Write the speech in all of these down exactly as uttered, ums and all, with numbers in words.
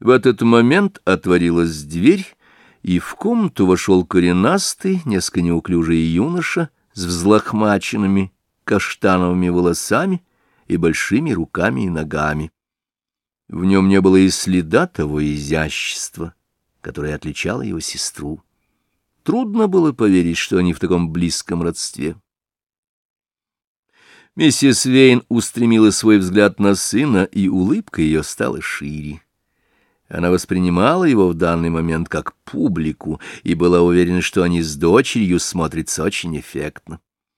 В этот момент отворилась дверь, и в комнату вошел коренастый, несколько неуклюжий юноша с взлохмаченными каштановыми волосами и большими руками и ногами. В нем не было и следа того изящества, которое отличало его сестру. Трудно было поверить, что они в таком близком родстве. Миссис Вейн устремила свой взгляд на сына, и улыбка ее стала шире. Она воспринимала его в данный момент как публику и была уверена, что они с дочерью смотрятся очень эффектно.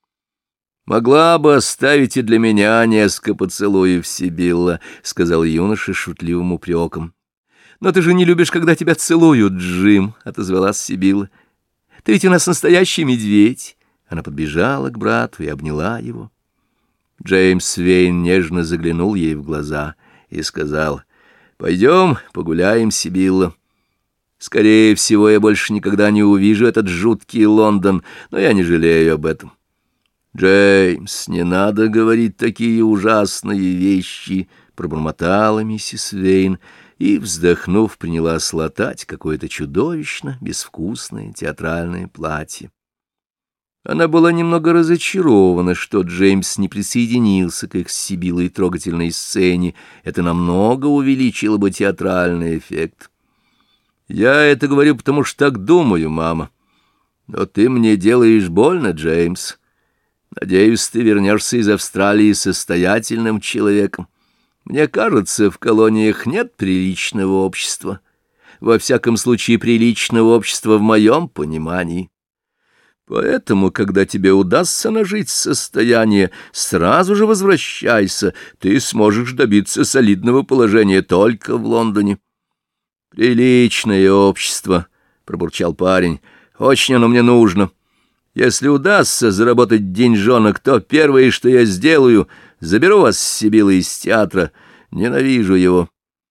«Могла бы оставить и для меня несколько поцелуев, Сибилла», — сказал юноша шутливым упреком. «Но ты же не любишь, когда тебя целуют, Джим», — отозвалась Сибилла. «Ты ведь у нас настоящий медведь». Она подбежала к брату и обняла его. Джеймс Вейн нежно заглянул ей в глаза и сказал: «Пойдем погуляем, Сибилла. Скорее всего, я больше никогда не увижу этот жуткий Лондон, но я не жалею об этом». «Джеймс, не надо говорить такие ужасные вещи», — пробормотала миссис Вейн и, вздохнув, принялась латать какое-то чудовищно безвкусное театральное платье. Она была немного разочарована, что Джеймс не присоединился к их с Сибиллой трогательной сцене. Это намного увеличило бы театральный эффект. «Я это говорю, потому что так думаю, мама. Но ты мне делаешь больно, Джеймс. Надеюсь, ты вернешься из Австралии состоятельным человеком. Мне кажется, в колониях нет приличного общества. Во всяком случае, приличного общества в моем понимании. Поэтому, когда тебе удастся нажить состояние, сразу же возвращайся, ты сможешь добиться солидного положения только в Лондоне». «Приличное общество», — пробурчал парень, — «очень оно мне нужно. Если удастся заработать деньжонок, то первое, что я сделаю, заберу вас с Сибиллой из театра. Ненавижу его».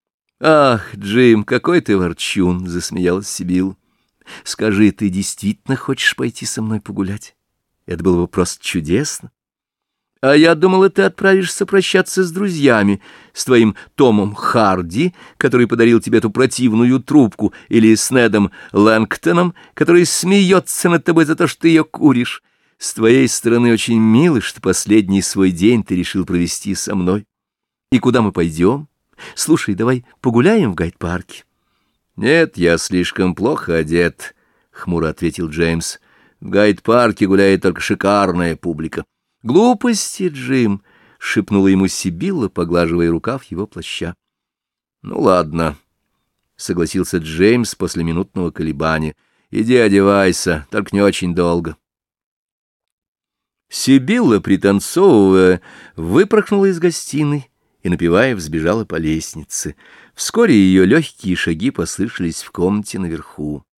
«Ах, Джим, какой ты ворчун!» — засмеялась Сибилла. «Скажи, ты действительно хочешь пойти со мной погулять? Это было бы просто чудесно. А я думала, ты отправишься прощаться с друзьями, с твоим Томом Харди, который подарил тебе эту противную трубку, или с Недом Лэнгтоном, который смеется над тобой за то, что ты ее куришь. С твоей стороны очень мило, что последний свой день ты решил провести со мной. И куда мы пойдем? Слушай, давай погуляем в Гайд-парке». «Нет, я слишком плохо одет», — хмуро ответил Джеймс. «В Гайд-парке гуляет только шикарная публика». «Глупости, Джим», — шепнула ему Сибилла, поглаживая рукав его плаща. «Ну ладно», — согласился Джеймс после минутного колебания. «Иди одевайся, только не очень долго». Сибилла, пританцовывая, выпорхнула из гостиной и, напевая, взбежала по лестнице. Вскоре ее легкие шаги послышались в комнате наверху.